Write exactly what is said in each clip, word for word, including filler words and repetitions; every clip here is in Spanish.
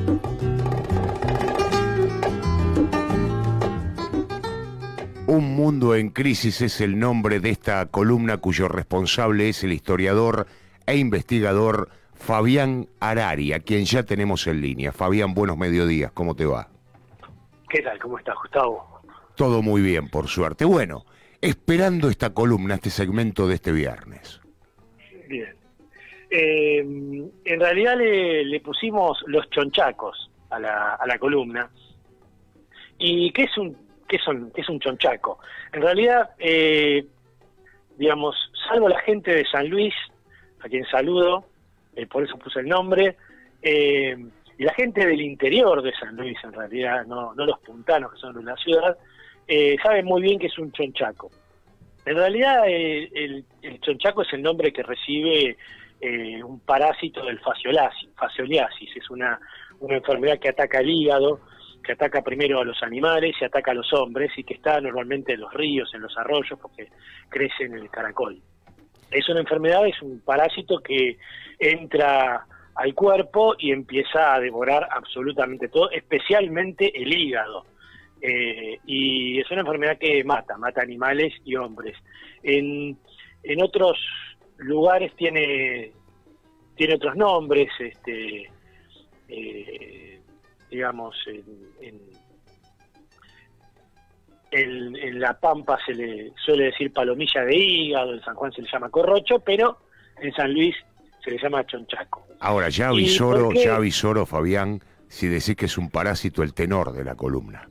Un mundo en crisis es el nombre de esta columna cuyo responsable es el historiador e investigador Fabián Harari, a quien ya tenemos en línea. Fabián, buenos mediodías, ¿cómo te va? ¿Qué tal? ¿Cómo estás, Gustavo? Todo muy bien, por suerte. Bueno, esperando esta columna, este segmento de este viernes. Bien. Eh, en realidad le, le pusimos los chonchacos a la, a la columna. ¿Y qué es un qué son qué es un chonchaco? En realidad, eh, digamos, salvo la gente de San Luis, a quien saludo, eh, por eso puse el nombre, eh, y la gente del interior de San Luis, en realidad, no, no los puntanos que son de la ciudad, eh, saben muy bien que es un chonchaco. En realidad, eh, el, el chonchaco es el nombre que recibe eh, un parásito del fasciolasis. Fascioliasis es una, una enfermedad que ataca el hígado, que ataca primero a los animales y ataca a los hombres, y que está normalmente en los ríos, en los arroyos, porque crece en el caracol. Es una enfermedad, es un parásito que entra al cuerpo y empieza a devorar absolutamente todo, especialmente el hígado. Eh, y es una enfermedad que mata, mata animales y hombres. En, en otros lugares tiene, tiene otros nombres, este... Eh, digamos, en, en, en, en La Pampa se le suele decir palomilla de hígado, en San Juan se le llama corrocho, pero en San Luis se le llama chonchaco. Ahora, ya avisoro, ya avisoro, Fabián, si decís que es un parásito el tenor de la columna.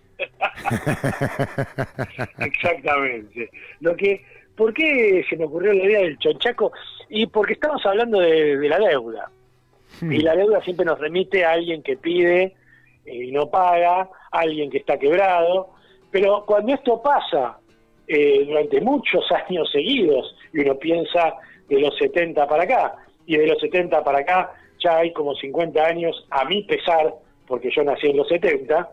Exactamente. Lo que, ¿por qué se me ocurrió la idea del chonchaco? Y porque estamos hablando de, de la deuda. Y la deuda siempre nos remite a alguien que pide y no paga, a alguien que está quebrado. Pero cuando esto pasa eh, durante muchos años seguidos, y uno piensa de los setenta para acá, y de los setenta para acá ya hay como cincuenta años, a mi pesar, porque yo nací en los setenta,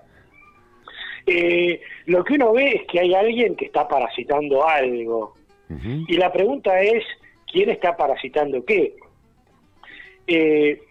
eh, lo que uno ve es que hay alguien que está parasitando algo. Uh-huh. Y la pregunta es, ¿quién está parasitando qué? Eh,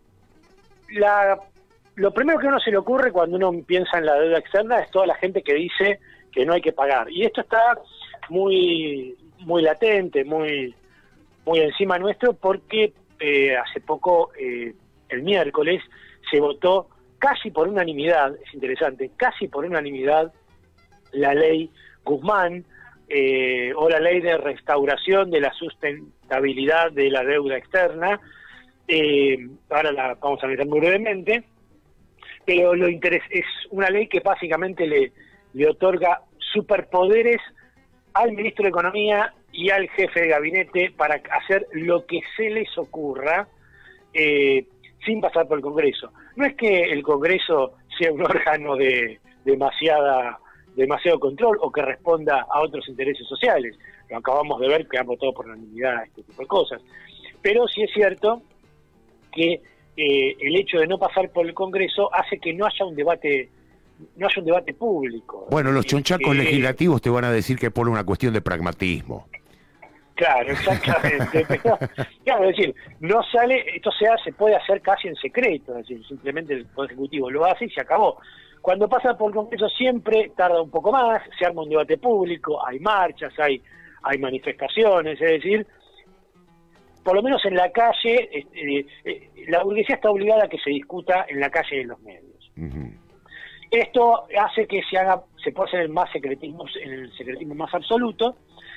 La, lo primero que a uno se le ocurre cuando uno piensa en la deuda externa es toda la gente que dice que no hay que pagar. Y esto está muy muy latente, muy muy encima nuestro, porque eh, hace poco, eh, el miércoles, se votó casi por unanimidad, es interesante, casi por unanimidad, la ley Guzmán, eh, o la ley de restauración de la sustentabilidad de la deuda externa. Eh, ahora la vamos a meter muy brevemente, pero lo interés es una ley que básicamente le, le otorga superpoderes al ministro de Economía y al jefe de gabinete para hacer lo que se les ocurra, eh, sin pasar por el Congreso. No es que el Congreso sea un órgano de demasiada demasiado control o que responda a otros intereses sociales. Lo acabamos de ver, que han votado por unanimidad este tipo de cosas. Pero sí es cierto que eh, el hecho de no pasar por el Congreso hace que no haya un debate no haya un debate público. Bueno, los chonchacos eh, legislativos te van a decir que es por una cuestión de pragmatismo. Claro, exactamente. Pero, claro, es decir, no sale, esto se hace, puede hacer casi en secreto, es decir, simplemente el Poder Ejecutivo lo hace y se acabó. Cuando pasa por el Congreso siempre tarda un poco más, se arma un debate público, hay marchas, hay, hay manifestaciones, es decir, por lo menos en la calle, eh, eh, la burguesía está obligada a que se discuta en la calle y en los medios. Uh-huh. Esto hace que se haga, se pueda hacer el más secretismo, el secretismo más absoluto.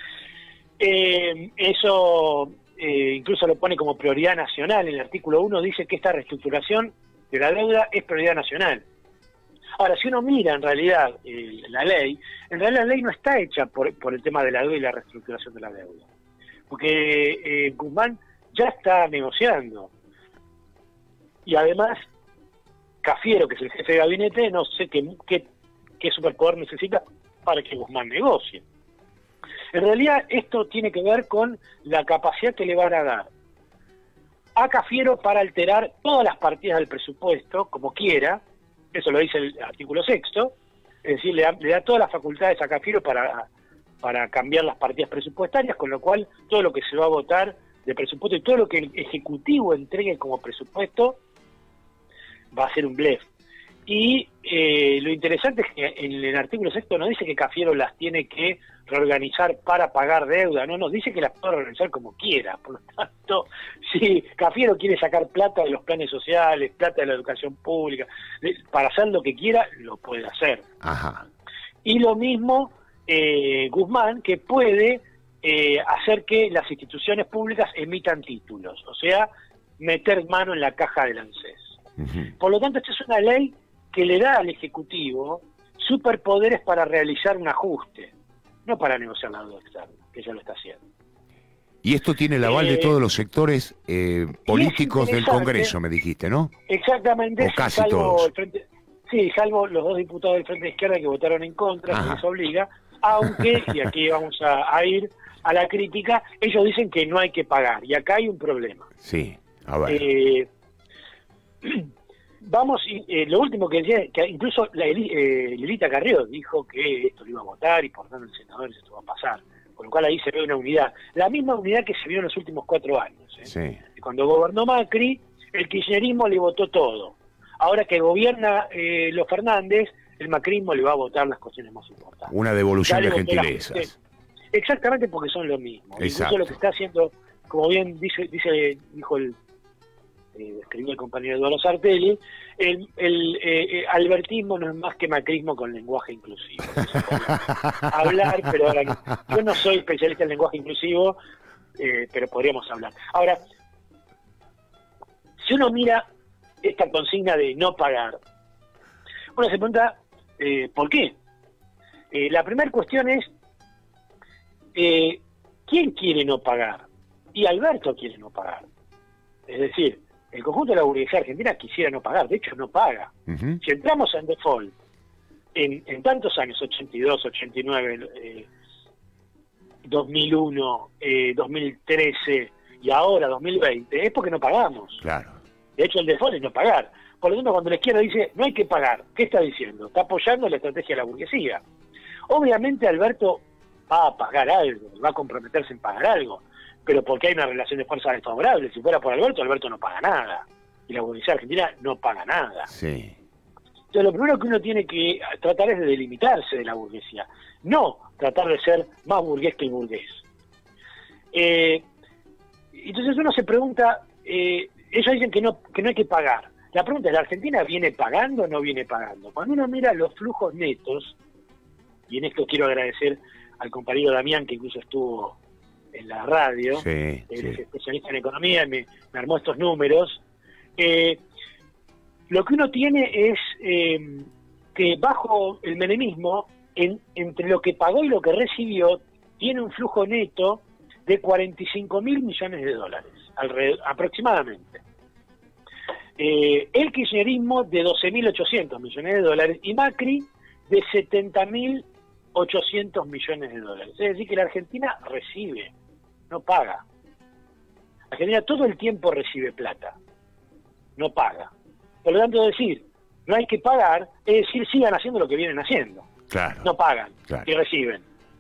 Eh, eso eh, incluso lo pone como prioridad nacional. En el artículo uno dice que esta reestructuración de la deuda es prioridad nacional. Ahora, si uno mira en realidad eh, la ley, en realidad la ley no está hecha por, por el tema de la deuda y la reestructuración de la deuda. Porque eh, Guzmán ya está negociando. Y además, Cafiero, que es el jefe de gabinete, no sé qué, qué, qué superpoder necesita para que Guzmán negocie. En realidad, esto tiene que ver con la capacidad que le van a dar a Cafiero para alterar todas las partidas del presupuesto, como quiera. Eso lo dice el artículo sexto. Es decir, le da, le da todas las facultades a Cafiero para... para cambiar las partidas presupuestarias, con lo cual todo lo que se va a votar de presupuesto y todo lo que el Ejecutivo entregue como presupuesto va a ser un blef. Y eh, lo interesante es que en el artículo sexto no dice que Cafiero las tiene que reorganizar para pagar deuda, no, no, dice que las puede organizar como quiera. Por lo tanto, si Cafiero quiere sacar plata de los planes sociales, plata de la educación pública, de, para hacer lo que quiera, lo puede hacer. Ajá. Y lo mismo eh, Guzmán, que puede eh, hacer que las instituciones públicas emitan títulos, o sea, meter mano en la caja del ANSES. Uh-huh. Por lo tanto, esta es una ley que le da al Ejecutivo superpoderes para realizar un ajuste, no para negociar la deuda externa, que ya lo está haciendo. Y esto tiene el aval eh, de todos los sectores eh, políticos del Congreso, me dijiste, ¿no? Exactamente. O casi todos. El frente, sí, salvo los dos diputados del Frente de Izquierda que votaron en contra, que les obliga, aunque, y aquí vamos a, a ir a la crítica, ellos dicen que no hay que pagar, y acá hay un problema. Sí, a ver. Eh, Vamos, eh, lo último que decía, que incluso la Eli, eh, Lilita Carrió dijo que esto lo iba a votar y por tanto el senador esto va a pasar, con lo cual ahí se ve una unidad, la misma unidad que se vio en los últimos cuatro años. ¿eh? Sí. Cuando gobernó Macri, el kirchnerismo le votó todo. Ahora que gobierna eh, los Fernández, el macrismo le va a votar las cuestiones más importantes. Una devolución de gentilezas. La, exactamente, porque son lo mismo. Exacto. Incluso lo que está haciendo, como bien dice, dice dijo el Eh, escribió el compañero Eduardo Sartelli, el, el eh, albertismo no es más que macrismo con lenguaje inclusivo. Hablar, pero ahora no. Yo no soy especialista en lenguaje inclusivo, eh, pero podríamos hablar. Ahora, si uno mira esta consigna de no pagar, uno se pregunta, eh, ¿por qué? Eh, la primera cuestión es, eh, ¿quién quiere no pagar? Y Alberto quiere no pagar. Es decir, el conjunto de la burguesía argentina quisiera no pagar, de hecho no paga. Uh-huh. Si entramos en default en, en tantos años, ochenta y dos, ochenta y nueve, eh, dos mil uno, eh, dos mil trece y ahora dos mil veinte, es porque no pagamos. Claro. De hecho el default es no pagar. Por lo tanto, cuando la izquierda dice no hay que pagar, ¿qué está diciendo? Está apoyando la estrategia de la burguesía. Obviamente Alberto va a pagar algo, va a comprometerse en pagar algo, pero porque hay una relación de fuerza desfavorable. Si fuera por Alberto, Alberto no paga nada. Y la burguesía argentina no paga nada. Sí. Entonces, lo primero que uno tiene que tratar es de delimitarse de la burguesía. No tratar de ser más burgués que el burgués. Eh, entonces uno se pregunta, eh, ellos dicen que no, que no hay que pagar. La pregunta es, ¿la Argentina viene pagando o no viene pagando? Cuando uno mira los flujos netos, y en esto quiero agradecer al compañero Damián, que incluso estuvo en la radio, sí, él sí. es especialista en economía y me, me armó estos números. Eh, lo que uno tiene es eh, que bajo el menemismo, en, entre lo que pagó y lo que recibió, tiene un flujo neto de cuarenta y cinco mil millones de dólares, alrededor, aproximadamente. Eh, el kirchnerismo de doce mil ochocientos millones de dólares y Macri de setenta mil ochocientos millones de dólares. Es decir, que la Argentina recibe, no paga. La Argentina todo el tiempo recibe plata, no paga. Por lo tanto, decir, no hay que pagar, es decir, sigan haciendo lo que vienen haciendo. Claro. No pagan, claro. Y reciben.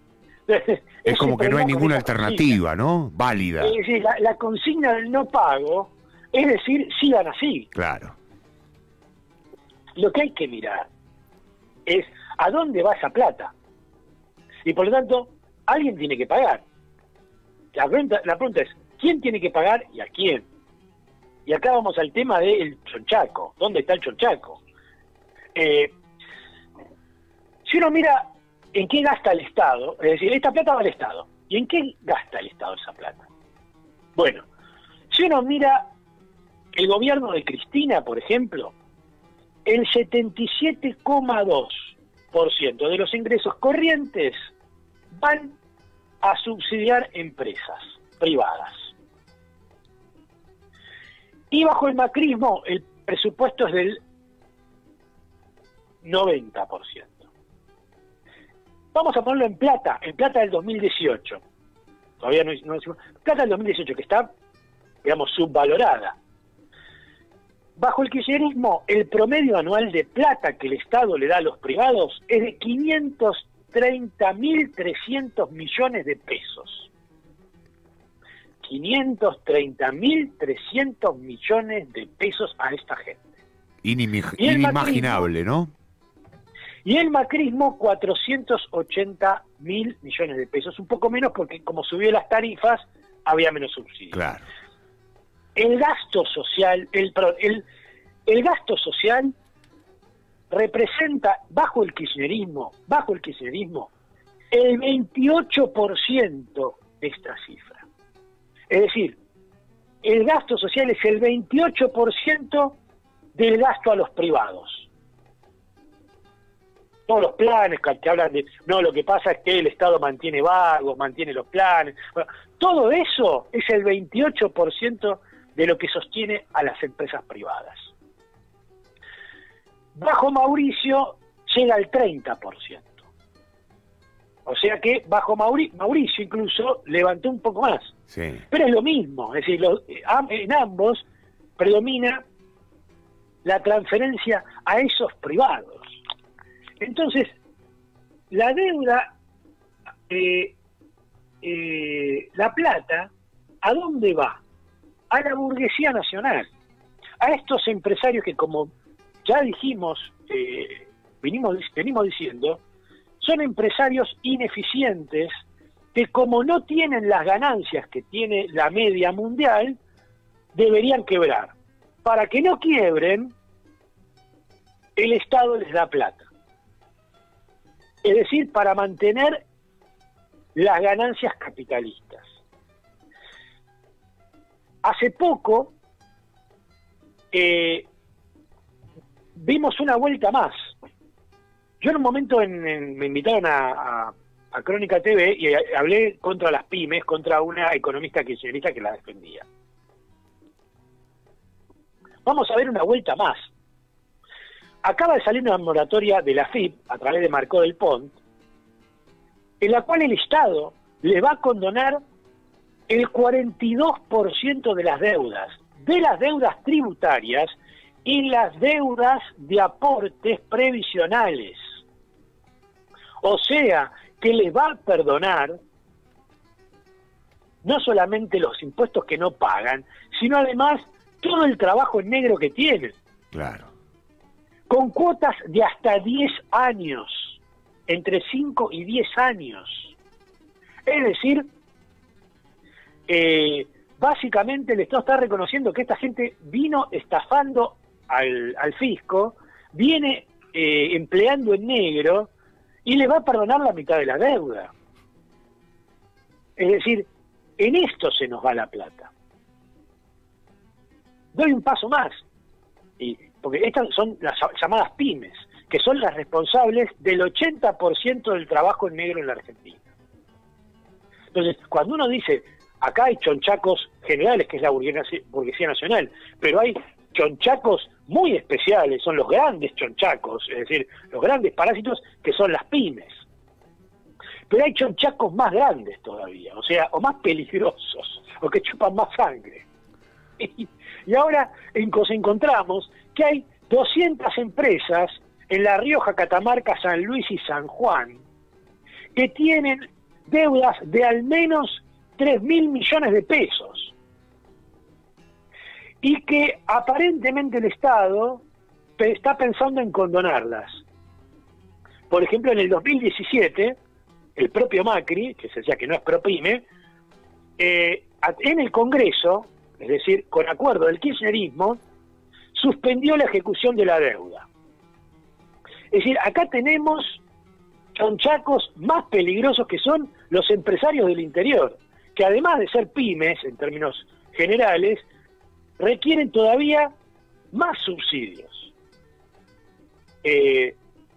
Es como que no hay ninguna alternativa, consigna, ¿no? Válida. Es decir, la, la consigna del no pago, es decir, sigan así. Claro. Lo que hay que mirar es a dónde va esa plata. Y por lo tanto, alguien tiene que pagar. La pregunta, la pregunta es, ¿quién tiene que pagar y a quién? Y acá vamos al tema del chonchaco. ¿Dónde está el chonchaco? Eh, si uno mira en qué gasta el Estado, es decir, esta plata va al Estado. ¿Y en qué gasta el Estado esa plata? Bueno, si uno mira el gobierno de Cristina, por ejemplo, el setenta y siete coma dos por ciento de los ingresos corrientes van a subsidiar empresas privadas. Y bajo el macrismo el presupuesto es del noventa por ciento. Vamos a ponerlo en plata, en plata del dos mil dieciocho. Todavía no, no decimos. Plata del dos mil dieciocho, que está, digamos, subvalorada. Bajo el kirchnerismo, el promedio anual de plata que el Estado le da a los privados es de quinientos treinta mil trescientos millones de pesos. quinientos treinta mil trescientos millones de pesos a esta gente. Inim- inimaginable, ¿no? Y el macrismo, cuatrocientos ochenta mil millones de pesos, un poco menos porque como subió las tarifas, había menos subsidios. Claro. El gasto social, el, el, el gasto social representa, bajo el kirchnerismo, bajo el kirchnerismo, el veintiocho por ciento de esta cifra. Es decir, el gasto social es el veintiocho por ciento del gasto a los privados. Todos los planes que te hablan de, no, lo que pasa es que el Estado mantiene vagos, mantiene los planes. Bueno, todo eso es el veintiocho por ciento de lo que sostiene a las empresas privadas. Bajo Mauricio llega al treinta por ciento. O sea que bajo Mauri, Mauricio incluso levantó un poco más. Sí. Pero es lo mismo, es decir, lo, en ambos predomina la transferencia a esos privados. Entonces, la deuda, eh, eh, la plata, ¿a dónde va? A la burguesía nacional, a estos empresarios que, como ya dijimos, eh, venimos, venimos diciendo, son empresarios ineficientes que, como no tienen las ganancias que tiene la media mundial, deberían quebrar. Para que no quiebren, el Estado les da plata. Es decir, para mantener las ganancias capitalistas. Hace poco eh, vimos una vuelta más. Yo en un momento en, en, me invitaron a, a, a Crónica T V y hablé contra las pymes, contra una economista kirchnerista que la defendía. Vamos a ver una vuelta más. Acaba de salir una moratoria de la F I P a través de Marcó del Pont, en la cual el Estado le va a condonar el cuarenta y dos por ciento de las deudas, de las deudas tributarias y las deudas de aportes previsionales. O sea, que les va a perdonar no solamente los impuestos que no pagan, sino además todo el trabajo en negro que tienen. Claro. Con cuotas de hasta diez años, entre cinco y diez años. Es decir, eh, básicamente el Estado está reconociendo que esta gente vino estafando al, al fisco, viene eh, empleando en negro y le va a perdonar la mitad de la deuda. Es decir, en esto se nos va la plata. Doy un paso más. Y porque estas son las llamadas pymes, que son las responsables del ochenta por ciento del trabajo en negro en la Argentina. Entonces, cuando uno dice, acá hay chonchacos generales, que es la burguesía nacional, pero hay chonchacos muy especiales, son los grandes chonchacos, es decir, los grandes parásitos, que son las pymes. Pero hay chonchacos más grandes todavía, o sea, o más peligrosos, o que chupan más sangre. Y, y ahora nos encontramos que hay doscientas empresas en La Rioja, Catamarca, San Luis y San Juan que tienen deudas de al menos tres mil millones de pesos y que aparentemente el Estado está pensando en condonarlas. Por ejemplo, en el dos mil diecisiete, el propio Macri, que se decía que no es ProPyme, eh, en el Congreso, es decir, con acuerdo del kirchnerismo, suspendió la ejecución de la deuda. Es decir, acá tenemos chonchacos más peligrosos que son los empresarios del interior, que además de ser pymes, en términos generales, requieren todavía más subsidios. Eh,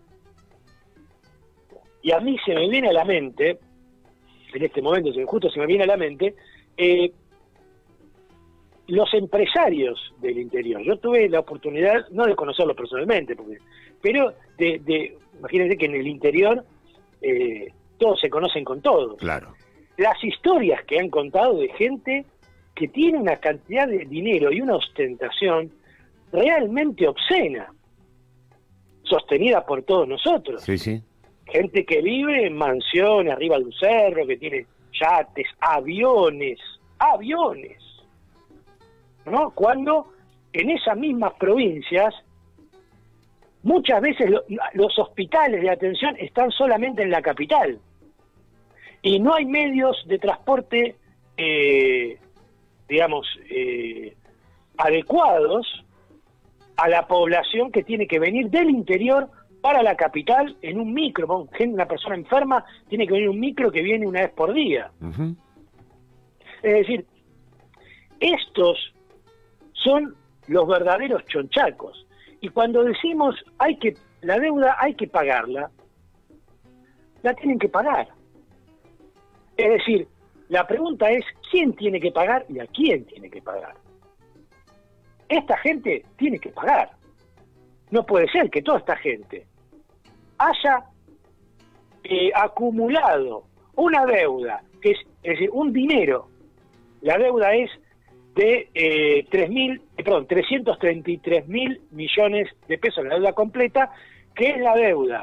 y a mí se me viene a la mente, en este momento justo se me viene a la mente, eh, los empresarios del interior. Yo tuve la oportunidad, no de conocerlos personalmente, porque, pero de, de imagínense que en el interior eh, todos se conocen con todos. Claro. Las historias que han contado de gente que tiene una cantidad de dinero y una ostentación realmente obscena, sostenida por todos nosotros. Sí, sí. Gente que vive en mansiones arriba de un cerro, que tiene yates, aviones, aviones. ¿No? Cuando en esas mismas provincias Muchas veces lo, los hospitales de atención están solamente en la capital y no hay medios de transporte, eh, digamos, eh, adecuados a la población que tiene que venir del interior para la capital en un micro. Una persona enferma tiene que venir un micro que viene una vez por día. Uh-huh. Es decir, estos son los verdaderos chonchacos. Y cuando decimos hay que la deuda hay que pagarla, la tienen que pagar. Es decir, la pregunta es ¿quién tiene que pagar y a quién tiene que pagar? Esta gente tiene que pagar. No puede ser que toda esta gente haya eh, acumulado una deuda, que es, es decir, un dinero. La deuda es de eh, tres mil, eh, perdón, trescientos treinta y tres mil millones de pesos, la deuda completa, que es la deuda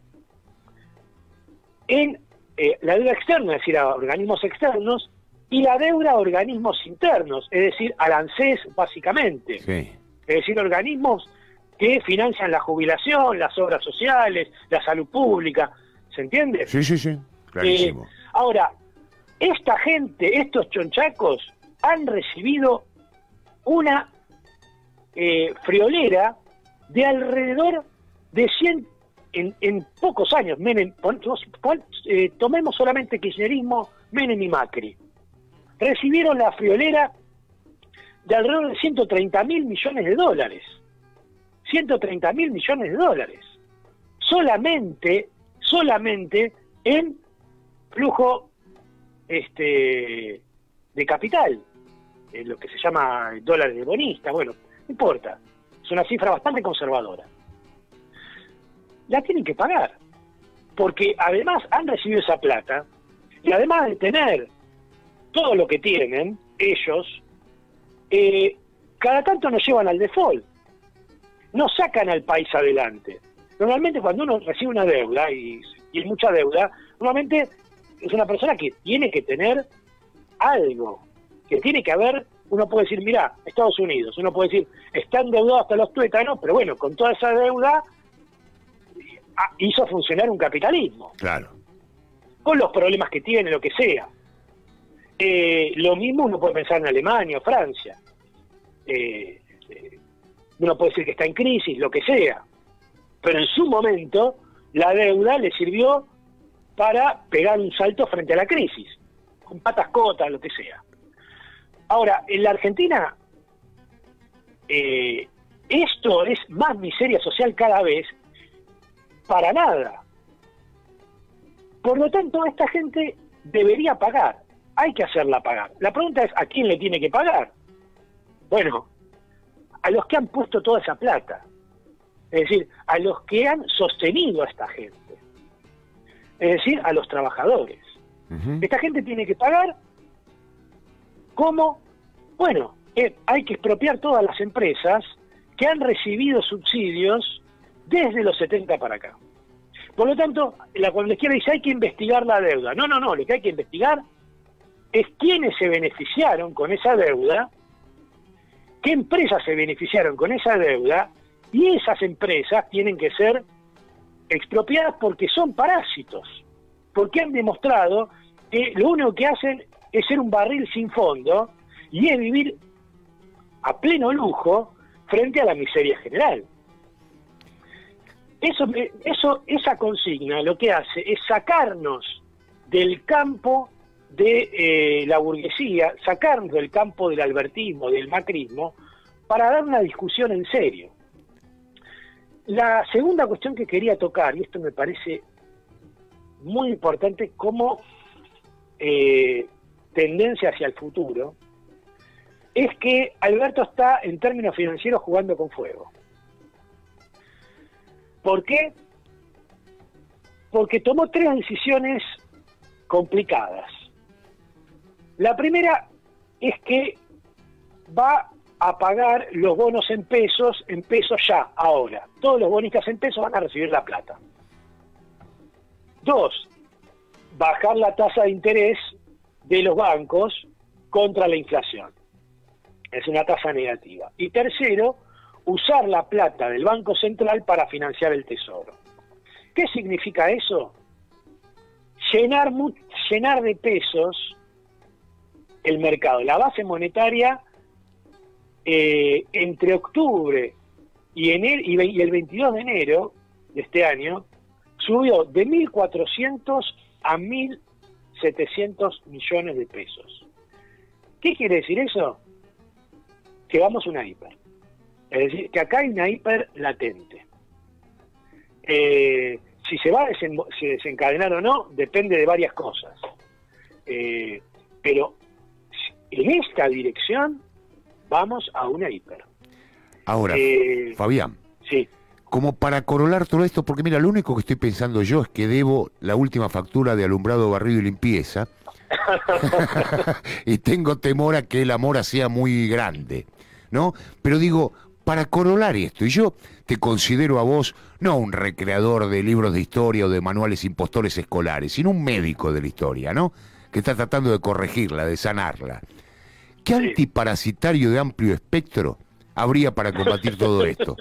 en eh, la deuda externa, es decir, a organismos externos, y la deuda a organismos internos, es decir, al ANSES básicamente. Sí. Es decir, organismos que financian la jubilación, las obras sociales, la salud pública, ¿se entiende? Sí, sí, sí, clarísimo. Eh, ahora, esta gente, estos chonchacos, han recibido una eh, friolera de alrededor de cien, en, en pocos años, Menem, pon, pon, eh, tomemos solamente kirchnerismo, Menem y Macri, recibieron la friolera de alrededor de ciento treinta mil millones de dólares. ciento treinta mil millones de dólares. Solamente, solamente en flujo este, de capital, en lo que se llama dólares de bonista, bueno, no importa. Es una cifra bastante conservadora. La tienen que pagar, porque además han recibido esa plata, y además de tener todo lo que tienen ellos, eh, cada tanto nos llevan al default, no sacan al país adelante. Normalmente cuando uno recibe una deuda, y, y mucha deuda, normalmente es una persona que tiene que tener algo, que tiene que haber, uno puede decir, mirá, Estados Unidos, uno puede decir, está endeudado hasta los tuétanos, pero bueno, con toda esa deuda hizo funcionar un capitalismo. Claro. Con los problemas que tiene, lo que sea. Eh, lo mismo uno puede pensar en Alemania o Francia. Eh, eh, uno puede decir que está en crisis, lo que sea. Pero en su momento, la deuda le sirvió para pegar un salto frente a la crisis. Con patas cotas, lo que sea. Ahora, en la Argentina, eh, esto es más miseria social cada vez, para nada. Por lo tanto, esta gente debería pagar. Hay que hacerla pagar. La pregunta es, ¿a quién le tiene que pagar? Bueno, a los que han puesto toda esa plata. Es decir, a los que han sostenido a esta gente. Es decir, a los trabajadores. Uh-huh. Esta gente tiene que pagar. ¿Cómo? Bueno, eh, hay que expropiar todas las empresas que han recibido subsidios desde los setenta para acá. Por lo tanto, la, cuando la izquierda dice hay que investigar la deuda. No, no, no, lo que hay que investigar es quiénes se beneficiaron con esa deuda, qué empresas se beneficiaron con esa deuda, y esas empresas tienen que ser expropiadas porque son parásitos, porque han demostrado que lo único que hacen es ser un barril sin fondo y es vivir a pleno lujo frente a la miseria general. Eso, eso, esa consigna lo que hace es sacarnos del campo de eh, la burguesía, sacarnos del campo del albertismo, del macrismo, para dar una discusión en serio. La segunda cuestión que quería tocar, y esto me parece muy importante como eh, tendencia hacia el futuro, es que Alberto está en términos financieros jugando con fuego. ¿Por qué? Porque tomó tres decisiones complicadas. La primera es que va a pagar los bonos en pesos, en pesos ya, ahora. Todos los bonistas en pesos van a recibir la plata. Dos, bajar la tasa de interés de los bancos contra la inflación. Es una tasa negativa. Y tercero, usar la plata del Banco Central para financiar el Tesoro. ¿Qué significa eso? Llenar, llenar de pesos el mercado. La base monetaria eh, entre octubre y, enero, y el veintidós de enero de este año subió de mil cuatrocientos a mil setecientos millones de pesos. ¿Qué quiere decir eso? Que vamos a una hiper. Es decir, que acá hay una hiper latente. Eh, si se va a desen desencadenar o no, depende de varias cosas. Eh, pero en esta dirección vamos a una hiper. Ahora, eh, Fabián, sí. Como para corolar todo esto, porque mira, lo único que estoy pensando yo es que debo la última factura de alumbrado, barrido y limpieza, y tengo temor a que la mora sea muy grande, ¿no? Pero digo, para corolar esto, y yo te considero a vos no un recreador de libros de historia o de manuales impostores escolares, sino un médico de la historia, ¿no? Que está tratando de corregirla, de sanarla. ¿Qué sí. antiparasitario de amplio espectro habría para combatir todo esto?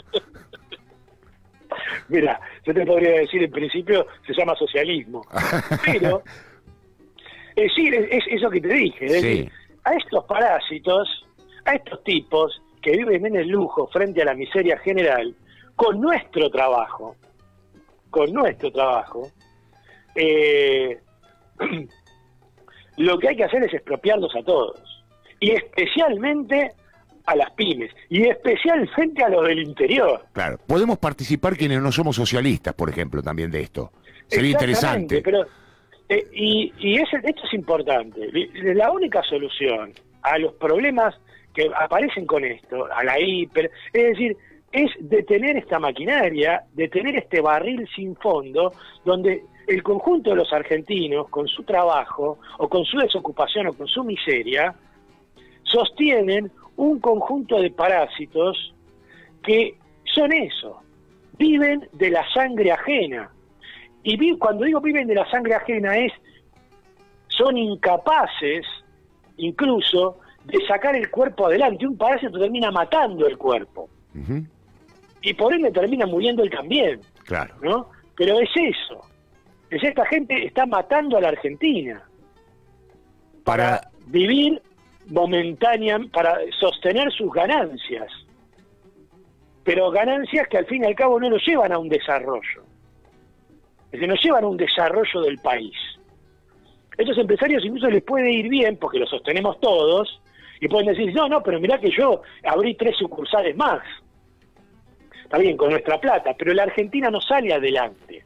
Mira, yo te podría decir, en principio se llama socialismo, pero es decir, es eso que te dije, es sí. decir, a estos parásitos, a estos tipos que viven en el lujo frente a la miseria general, con nuestro trabajo, con nuestro trabajo, eh, lo que hay que hacer es expropiarlos a todos, y especialmente a las pymes, y especialmente a los del interior. Claro, podemos participar quienes no somos socialistas, por ejemplo, también de esto. Sería interesante. Pero, eh, y y es, esto es importante. La única solución a los problemas que aparecen con esto, a la hiper, es decir, es detener esta maquinaria, detener este barril sin fondo, donde el conjunto de los argentinos, con su trabajo, o con su desocupación, o con su miseria, sostienen un conjunto de parásitos que son eso, viven de la sangre ajena. Y vi, cuando digo viven de la sangre ajena es, son incapaces, incluso, de sacar el cuerpo adelante. Un parásito termina matando el cuerpo. Uh-huh. Y por ende termina muriendo él también. Claro. ¿No? Pero es eso. Es esta gente está matando a la Argentina. Para, para vivir momentánea, para sostener sus ganancias, pero ganancias que al fin y al cabo no nos llevan a un desarrollo, es que nos llevan a un desarrollo del país. Estos empresarios incluso les puede ir bien porque lo sostenemos todos y pueden decir, no, no, pero mirá que yo abrí tres sucursales más, está bien, con nuestra plata, pero la Argentina no sale adelante.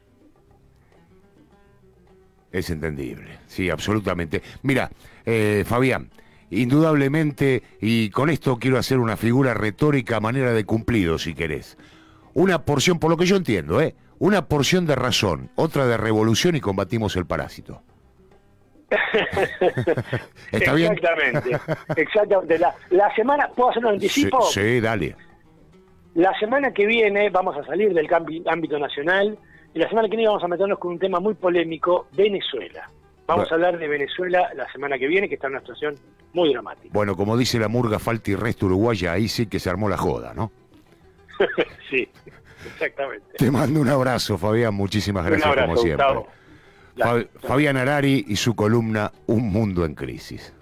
Es entendible, sí, absolutamente. Mira, eh, Fabián, indudablemente, y con esto quiero hacer una figura retórica a manera de cumplido, si querés. Una porción, por lo que yo entiendo, ¿eh? Una porción de razón, otra de revolución y combatimos el parásito. ¿Está bien? Exactamente, exactamente. La, la semana, ¿puedo hacer un anticipo? Sí, sí, dale. La semana que viene vamos a salir del ámbito nacional y la semana que viene vamos a meternos con un tema muy polémico, Venezuela. Vamos bueno. a hablar de Venezuela la semana que viene, que está en una situación muy dramática. Bueno, como dice la murga falta y resto uruguaya, ahí sí que se armó la joda, ¿no? Sí, exactamente. Te mando un abrazo, Fabián, muchísimas gracias, un abrazo, como siempre. Fab Fabián Arari y su columna Un Mundo en Crisis.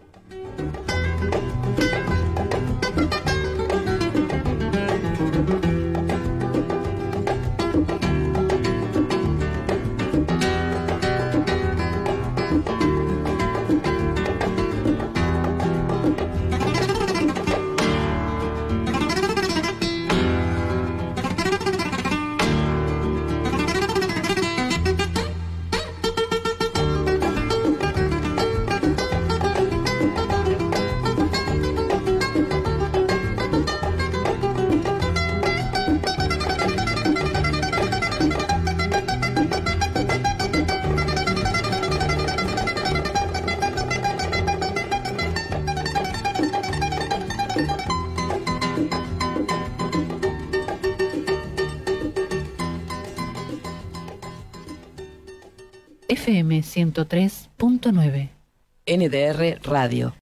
F M ciento tres punto nueve N D R Radio.